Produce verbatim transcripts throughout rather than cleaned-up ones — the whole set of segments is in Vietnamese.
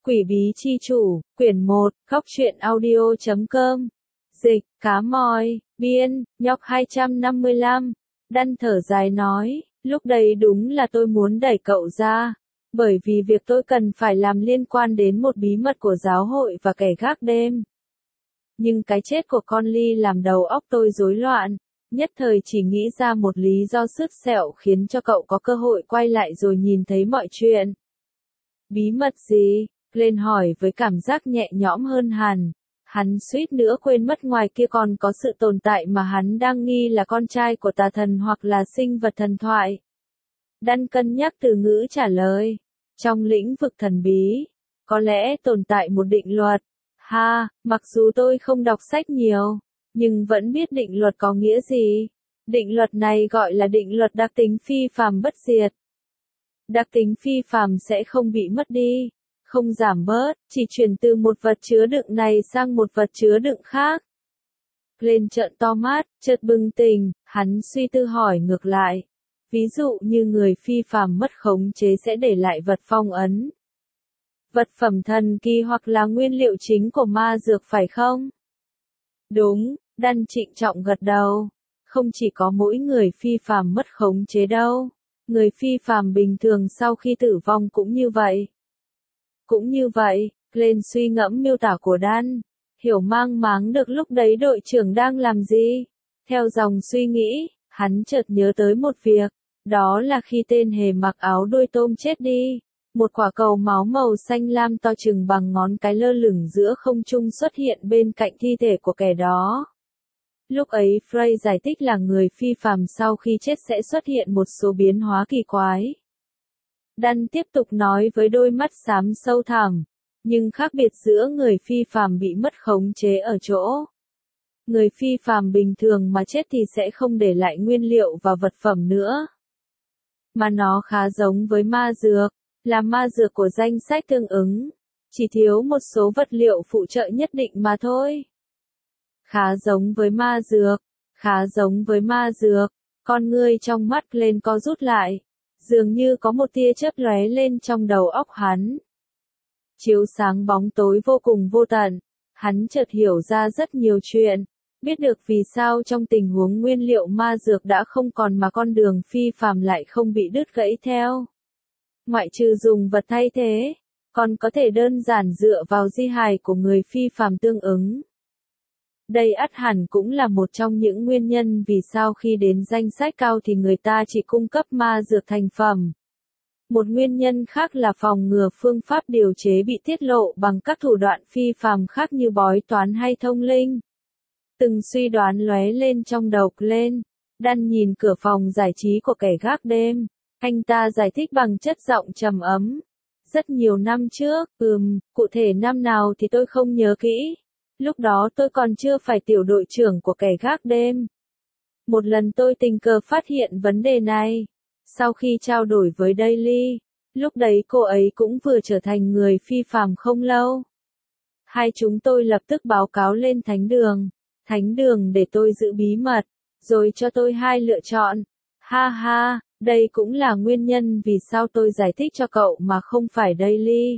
Quỷ bí chi chủ, quyển một, góc truyện audio chấm com. Dịch, cá mòi, biên, nhóc hai trăm năm mươi lăm. Đan thở dài nói, lúc đây đúng là tôi muốn đẩy cậu ra. Bởi vì việc tôi cần phải làm liên quan đến một bí mật của giáo hội và kẻ gác đêm. Nhưng cái chết của con Ly làm đầu óc tôi rối loạn. Nhất thời chỉ nghĩ ra một lý do sứt sẹo khiến cho cậu có cơ hội quay lại rồi nhìn thấy mọi chuyện. Bí mật gì? Lên hỏi với cảm giác nhẹ nhõm hơn hẳn. Hắn suýt nữa quên mất ngoài kia còn có sự tồn tại mà hắn đang nghi là con trai của tà thần hoặc là sinh vật thần thoại. Đan cân nhắc từ ngữ trả lời. Trong lĩnh vực thần bí, có lẽ tồn tại một định luật. Ha, mặc dù tôi không đọc sách nhiều, nhưng vẫn biết định luật có nghĩa gì. Định luật này gọi là định luật đặc tính phi phàm bất diệt. Đặc tính phi phàm sẽ không bị mất đi, không giảm bớt, chỉ chuyển từ một vật chứa đựng này sang một vật chứa đựng khác. Lên trợn to mắt, chợt bừng tỉnh, hắn suy tư hỏi ngược lại. Ví dụ như người phi phàm mất khống chế sẽ để lại vật phong ấn. Vật phẩm thần kỳ hoặc là nguyên liệu chính của ma dược phải không? Đúng, Đan trịnh trọng gật đầu. Không chỉ có mỗi người phi phàm mất khống chế đâu. Người phi phàm bình thường sau khi tử vong cũng như vậy. Cũng như vậy, lên suy ngẫm miêu tả của Đan. Hiểu mang máng được lúc đấy đội trưởng đang làm gì. Theo dòng suy nghĩ, hắn chợt nhớ tới một việc. Đó là khi tên hề mặc áo đuôi tôm chết đi. Một quả cầu máu màu xanh lam to chừng bằng ngón cái lơ lửng giữa không trung xuất hiện bên cạnh thi thể của kẻ đó. Lúc ấy Frey giải thích là người phi phàm sau khi chết sẽ xuất hiện một số biến hóa kỳ quái. Đan tiếp tục nói với đôi mắt xám sâu thẳm, nhưng khác biệt giữa người phi phàm bị mất khống chế ở chỗ. Người phi phàm bình thường mà chết thì sẽ không để lại nguyên liệu và vật phẩm nữa. Mà nó khá giống với ma dược, là ma dược của danh sách tương ứng, chỉ thiếu một số vật liệu phụ trợ nhất định mà thôi. Khá giống với ma dược, khá giống với ma dược, con ngươi trong mắt lên co rút lại, dường như có một tia chớp lóe lên trong đầu óc hắn. Chiếu sáng bóng tối vô cùng vô tận, hắn chợt hiểu ra rất nhiều chuyện, biết được vì sao trong tình huống nguyên liệu ma dược đã không còn mà con đường phi phàm lại không bị đứt gãy theo. Ngoại trừ dùng vật thay thế, còn có thể đơn giản dựa vào di hài của người phi phàm tương ứng. Đây ắt hẳn cũng là một trong những nguyên nhân vì sao khi đến danh sách cao thì người ta chỉ cung cấp ma dược thành phẩm. Một nguyên nhân khác là phòng ngừa phương pháp điều chế bị tiết lộ bằng các thủ đoạn phi phàm khác như bói toán hay thông linh. Từng suy đoán lóe lên trong đầu lên. Đan nhìn cửa phòng giải trí của kẻ gác đêm. Anh ta giải thích bằng chất giọng trầm ấm. Rất nhiều năm trước, ừm, cụ thể năm nào thì tôi không nhớ kỹ. Lúc đó tôi còn chưa phải tiểu đội trưởng của kẻ gác đêm. Một lần tôi tình cờ phát hiện vấn đề này. Sau khi trao đổi với Daily, lúc đấy cô ấy cũng vừa trở thành người phi phàm không lâu. Hai chúng tôi lập tức báo cáo lên thánh đường. Thánh đường để tôi giữ bí mật, rồi cho tôi hai lựa chọn. Ha ha, đây cũng là nguyên nhân vì sao tôi giải thích cho cậu mà không phải Daily.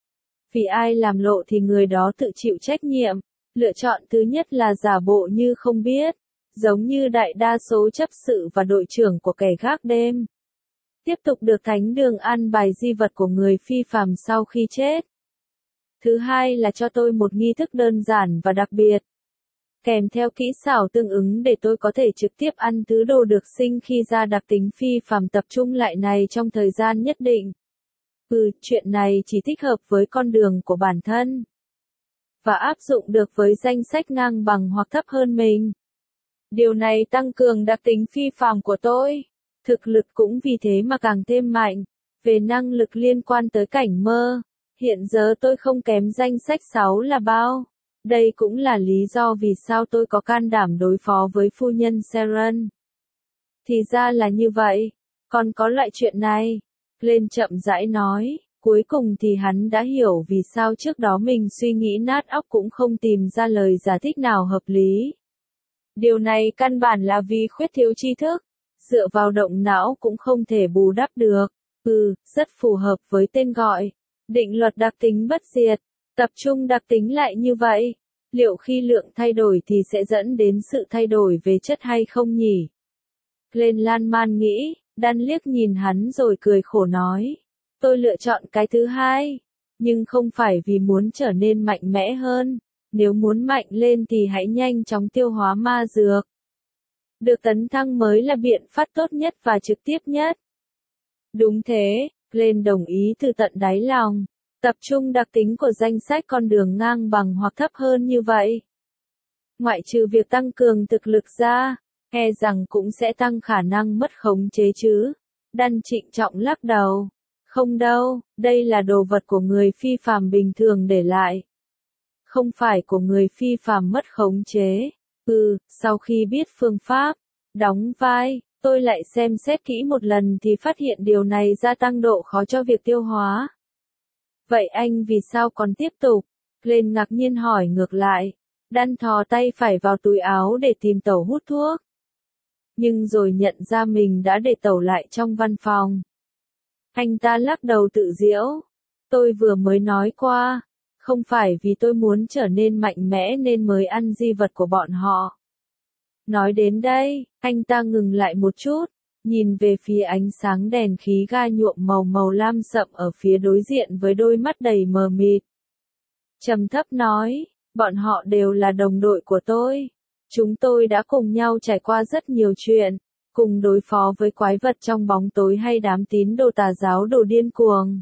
Vì ai làm lộ thì người đó tự chịu trách nhiệm. Lựa chọn thứ nhất là giả bộ như không biết, giống như đại đa số chấp sự và đội trưởng của kẻ gác đêm. Tiếp tục được thánh đường an bài di vật của người phi phàm sau khi chết. Thứ hai là cho tôi một nghi thức đơn giản và đặc biệt, kèm theo kỹ xảo tương ứng để tôi có thể trực tiếp ăn thứ đồ được sinh khi ra đặc tính phi phàm tập trung lại này trong thời gian nhất định. Ừ, chuyện này chỉ thích hợp với con đường của bản thân. Và áp dụng được với danh sách ngang bằng hoặc thấp hơn mình. Điều này tăng cường đặc tính phi phàm của tôi. Thực lực cũng vì thế mà càng thêm mạnh. Về năng lực liên quan tới cảnh mơ, hiện giờ tôi không kém danh sách sáu là bao. Đây cũng là lý do vì sao tôi có can đảm đối phó với phu nhân Seren. Thì ra là như vậy. Còn có loại chuyện này. Lên chậm rãi nói. Cuối cùng thì hắn đã hiểu vì sao trước đó mình suy nghĩ nát óc cũng không tìm ra lời giải thích nào hợp lý. Điều này căn bản là vì khuyết thiếu tri thức. Dựa vào động não cũng không thể bù đắp được. Ừ, rất phù hợp với tên gọi. Định luật đặc tính bất diệt, tập trung đặc tính lại như vậy, liệu khi lượng thay đổi thì sẽ dẫn đến sự thay đổi về chất hay không nhỉ? Glenn lan man nghĩ, Dan liếc nhìn hắn rồi cười khổ nói. Tôi lựa chọn cái thứ hai, nhưng không phải vì muốn trở nên mạnh mẽ hơn, nếu muốn mạnh lên thì hãy nhanh chóng tiêu hóa ma dược. Được tấn thăng mới là biện pháp tốt nhất và trực tiếp nhất. Đúng thế, Glenn đồng ý từ tận đáy lòng. Tập trung đặc tính của danh sách con đường ngang bằng hoặc thấp hơn như vậy. Ngoại trừ việc tăng cường thực lực ra, e rằng cũng sẽ tăng khả năng mất khống chế chứ. Dan trịnh trọng lắc đầu. Không đâu, đây là đồ vật của người phi phàm bình thường để lại. Không phải của người phi phàm mất khống chế. Ừ, sau khi biết phương pháp, đóng vai, tôi lại xem xét kỹ một lần thì phát hiện điều này gia tăng độ khó cho việc tiêu hóa. Vậy anh vì sao còn tiếp tục? Glenn ngạc nhiên hỏi ngược lại. Dan thò tay phải vào túi áo để tìm tẩu hút thuốc. Nhưng rồi nhận ra mình đã để tẩu lại trong văn phòng. Anh ta lắc đầu tự giễu. Tôi vừa mới nói qua, không phải vì tôi muốn trở nên mạnh mẽ nên mới ăn di vật của bọn họ. Nói đến đây, anh ta ngừng lại một chút, nhìn về phía ánh sáng đèn khí ga nhuộm màu màu lam sậm ở phía đối diện với đôi mắt đầy mờ mịt. Trầm thấp nói, bọn họ đều là đồng đội của tôi. Chúng tôi đã cùng nhau trải qua rất nhiều chuyện, cùng đối phó với quái vật trong bóng tối hay đám tín đồ tà giáo đồ điên cuồng.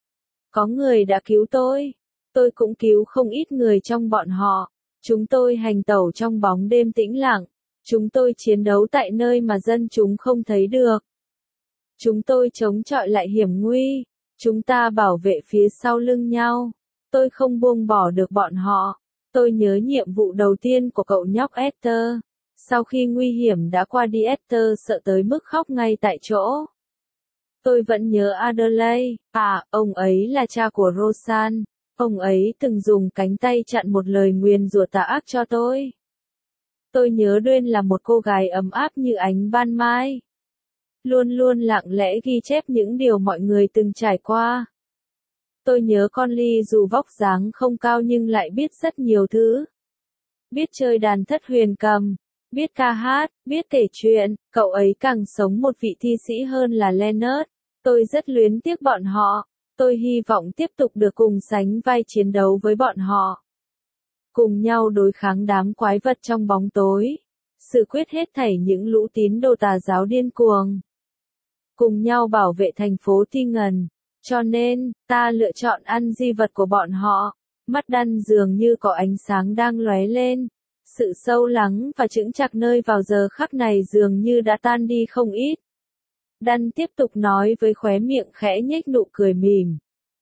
Có người đã cứu tôi, tôi cũng cứu không ít người trong bọn họ. Chúng tôi hành tẩu trong bóng đêm tĩnh lặng. Chúng tôi chiến đấu tại nơi mà dân chúng không thấy được. Chúng tôi chống chọi lại hiểm nguy. Chúng ta bảo vệ phía sau lưng nhau. Tôi không buông bỏ được bọn họ. Tôi nhớ nhiệm vụ đầu tiên của cậu nhóc Esther. Sau khi nguy hiểm đã qua đi Esther sợ tới mức khóc ngay tại chỗ. Tôi vẫn nhớ Adelaide. À, ông ấy là cha của Rosanne. Ông ấy từng dùng cánh tay chặn một lời nguyền rủa tà ác cho tôi. Tôi nhớ Duyên là một cô gái ấm áp như ánh ban mai. Luôn luôn lặng lẽ ghi chép những điều mọi người từng trải qua. Tôi nhớ con Ly dù vóc dáng không cao nhưng lại biết rất nhiều thứ. Biết chơi đàn thất huyền cầm, biết ca hát, biết kể chuyện, cậu ấy càng sống một vị thi sĩ hơn là Leonard. Tôi rất luyến tiếc bọn họ. Tôi hy vọng tiếp tục được cùng sánh vai chiến đấu với bọn họ. Cùng nhau đối kháng đám quái vật trong bóng tối. Xử quyết hết thảy những lũ tín đồ tà giáo điên cuồng. Cùng nhau bảo vệ thành phố Thi Ngần. Cho nên, ta lựa chọn ăn di vật của bọn họ. Mắt Dan dường như có ánh sáng đang lóe lên. Sự sâu lắng và chững chạc nơi vào giờ khắc này dường như đã tan đi không ít. Dan tiếp tục nói với khóe miệng khẽ nhếch nụ cười mỉm.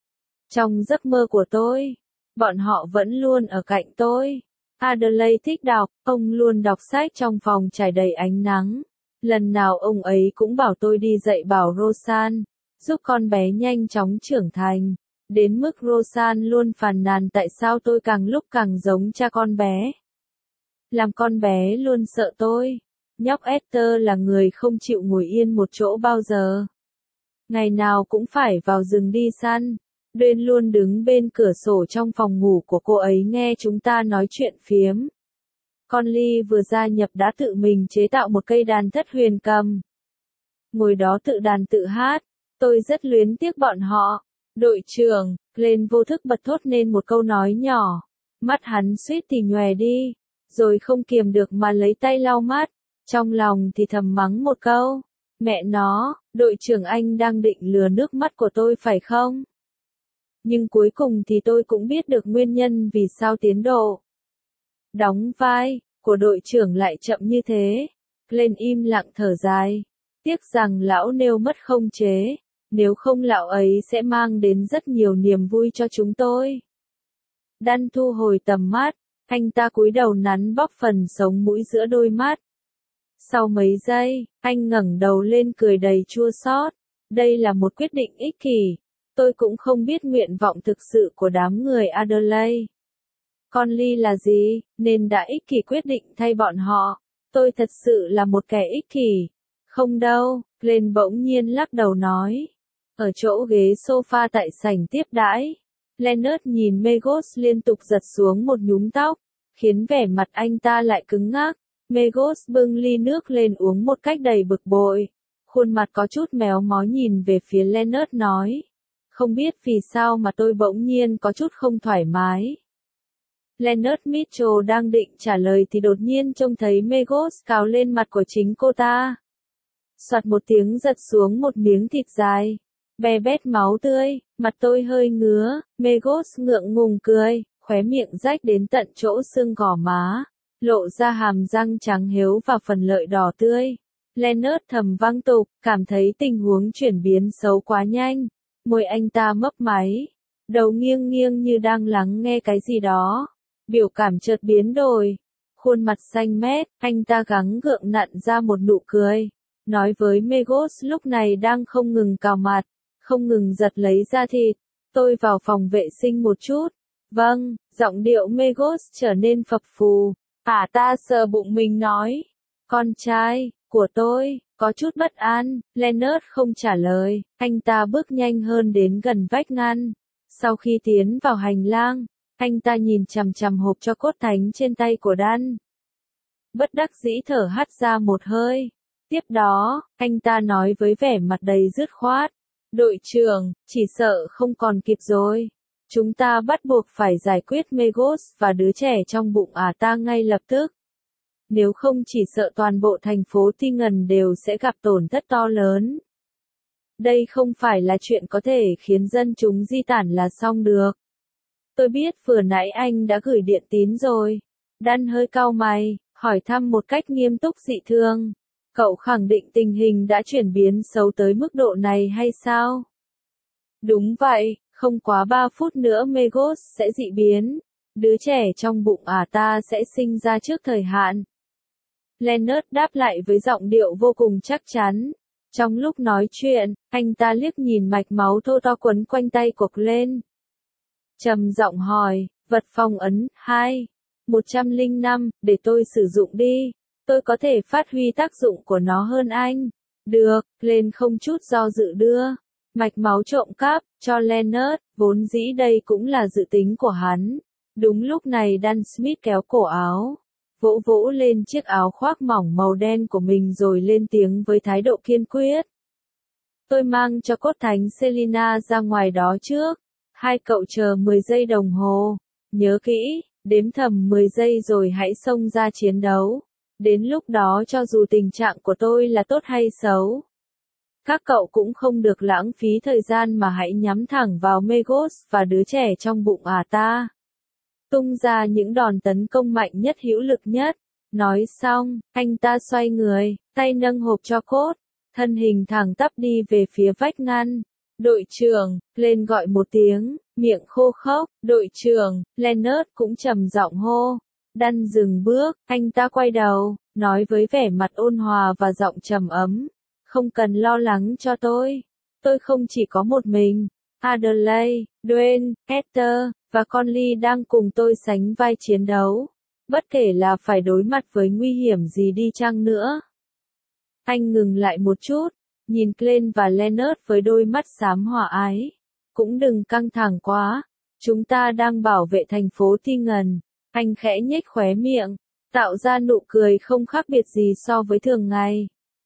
Trong giấc mơ của tôi, bọn họ vẫn luôn ở cạnh tôi. Adelaide thích đọc, ông luôn đọc sách trong phòng trải đầy ánh nắng. Lần nào ông ấy cũng bảo tôi đi dạy bảo Rosanne, giúp con bé nhanh chóng trưởng thành. Đến mức Rosanne luôn phàn nàn tại sao tôi càng lúc càng giống cha con bé. Làm con bé luôn sợ tôi. Nhóc Esther là người không chịu ngồi yên một chỗ bao giờ. Ngày nào cũng phải vào rừng đi săn. Duyên luôn đứng bên cửa sổ trong phòng ngủ của cô ấy nghe chúng ta nói chuyện phiếm. Con Ly vừa gia nhập đã tự mình chế tạo một cây đàn thất huyền cầm. Ngồi đó tự đàn tự hát. Tôi rất luyến tiếc bọn họ. Đội trưởng, Glenn vô thức bật thốt nên một câu nói nhỏ. Mắt hắn suýt thì nhòe đi. Rồi không kiềm được mà lấy tay lau mắt. Trong lòng thì thầm mắng một câu. Mẹ nó, đội trưởng anh đang định lừa nước mắt của tôi phải không? Nhưng cuối cùng thì tôi cũng biết được nguyên nhân vì sao tiến độ đóng vai của đội trưởng lại chậm như thế. Glenn im lặng thở dài. Tiếc rằng lão nêu mất không chế. Nếu không lão ấy sẽ mang đến rất nhiều niềm vui cho chúng tôi. Dan thu hồi tầm mắt. Anh ta cúi đầu nắn bóp phần sống mũi giữa đôi mắt. Sau mấy giây, anh ngẩng đầu lên cười đầy chua xót. Đây là một quyết định ích kỷ. Tôi cũng không biết nguyện vọng thực sự của đám người Adelaide. Con Ly là gì, nên đã ích kỷ quyết định thay bọn họ. Tôi thật sự là một kẻ ích kỷ. Không đâu, Glenn bỗng nhiên lắc đầu nói. Ở chỗ ghế sofa tại sảnh tiếp đãi, Leonard nhìn Megos liên tục giật xuống một nhúm tóc, khiến vẻ mặt anh ta lại cứng ngắc. Megos bưng ly nước lên uống một cách đầy bực bội. Khuôn mặt có chút méo mó nhìn về phía Leonard nói. Không biết vì sao mà tôi bỗng nhiên có chút không thoải mái. Leonard Mitchell đang định trả lời thì đột nhiên trông thấy Megos cào lên mặt của chính cô ta. Soạt một tiếng giật xuống một miếng thịt dài. Bè bét máu tươi, mặt tôi hơi ngứa, Megos ngượng ngùng cười, khóe miệng rách đến tận chỗ xương gò má, lộ ra hàm răng trắng hiếu và phần lợi đỏ tươi. Leonard thầm vang tục, cảm thấy tình huống chuyển biến xấu quá nhanh, môi anh ta mấp máy, đầu nghiêng nghiêng như đang lắng nghe cái gì đó, biểu cảm chợt biến đổi, khuôn mặt xanh mét, anh ta gắng gượng nặn ra một nụ cười, nói với Megos lúc này đang không ngừng cào mặt, không ngừng giật lấy da thịt, tôi vào phòng vệ sinh một chút. Vâng, giọng điệu Megos trở nên phập phù. À ta sờ bụng mình nói. Con trai, của tôi, có chút bất an. Leonard không trả lời, anh ta bước nhanh hơn đến gần vách ngăn. Sau khi tiến vào hành lang, anh ta nhìn chằm chằm hộp cho cốt thánh trên tay của Dan. Bất đắc dĩ thở hắt ra một hơi. Tiếp đó, anh ta nói với vẻ mặt đầy dứt khoát. Đội trưởng, chỉ sợ không còn kịp rồi. Chúng ta bắt buộc phải giải quyết Megos và đứa trẻ trong bụng ả ta ngay lập tức. Nếu không chỉ sợ toàn bộ thành phố Tingen đều sẽ gặp tổn thất to lớn. Đây không phải là chuyện có thể khiến dân chúng di tản là xong được. Tôi biết vừa nãy anh đã gửi điện tín rồi. Dan hơi cau mày, hỏi thăm một cách nghiêm túc dị thường. Cậu khẳng định tình hình đã chuyển biến xấu tới mức độ này hay sao? Đúng vậy, không quá ba phút nữa Megos sẽ dị biến. Đứa trẻ trong bụng ả ta sẽ sinh ra trước thời hạn. Leonard đáp lại với giọng điệu vô cùng chắc chắn. Trong lúc nói chuyện, anh ta liếc nhìn mạch máu thô to quấn quanh tay của Glenn. Trầm giọng hỏi, vật phong ấn, hai, một trăm lẻ năm, để tôi sử dụng đi. Tôi có thể phát huy tác dụng của nó hơn anh. Được, Glenn không chút do dự đưa. Mạch máu trộm cắp, cho Leonard, vốn dĩ đây cũng là dự tính của hắn. Đúng lúc này Dan Smith kéo cổ áo. Vỗ vỗ lên chiếc áo khoác mỏng màu đen của mình rồi lên tiếng với thái độ kiên quyết. Tôi mang cho cốt thánh Selina ra ngoài đó trước. Hai cậu chờ mười giây đồng hồ. Nhớ kỹ, đếm thầm mười giây rồi hãy xông ra chiến đấu. Đến lúc đó cho dù tình trạng của tôi là tốt hay xấu. Các cậu cũng không được lãng phí thời gian mà hãy nhắm thẳng vào Megos và đứa trẻ trong bụng ả ta. Tung ra những đòn tấn công mạnh nhất hữu lực nhất. Nói xong, anh ta xoay người, tay nâng hộp cho cốt, thân hình thẳng tắp đi về phía vách ngăn. Đội trưởng, lên gọi một tiếng, miệng khô khốc, đội trưởng, Leonard cũng trầm giọng hô. Dan dừng bước, anh ta quay đầu, nói với vẻ mặt ôn hòa và giọng trầm ấm. Không cần lo lắng cho tôi. Tôi không chỉ có một mình. Adelaide, Dwayne, Esther, và Conley đang cùng tôi sánh vai chiến đấu. Bất kể là phải đối mặt với nguy hiểm gì đi chăng nữa. Anh ngừng lại một chút, nhìn Glenn và Leonard với đôi mắt xám hòa ái. Cũng đừng căng thẳng quá. Chúng ta đang bảo vệ thành phố Tingen. Anh khẽ nhếch khóe miệng, tạo ra nụ cười không khác biệt gì so với thường ngày.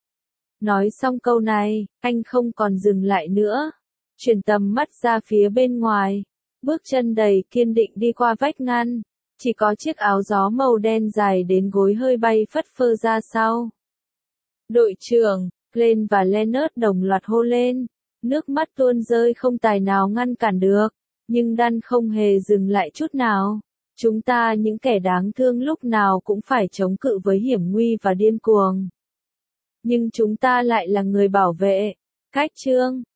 Nói xong câu này, anh không còn dừng lại nữa. Chuyển tầm mắt ra phía bên ngoài. Bước chân đầy kiên định đi qua vách ngăn. Chỉ có chiếc áo gió màu đen dài đến gối hơi bay phất phơ ra sau. Đội trưởng, Glenn và Leonard đồng loạt hô lên. Nước mắt tuôn rơi không tài nào ngăn cản được. Nhưng Dan không hề dừng lại chút nào. Chúng ta những kẻ đáng thương lúc nào cũng phải chống cự với hiểm nguy và điên cuồng. Nhưng chúng ta lại là người bảo vệ. Cách chương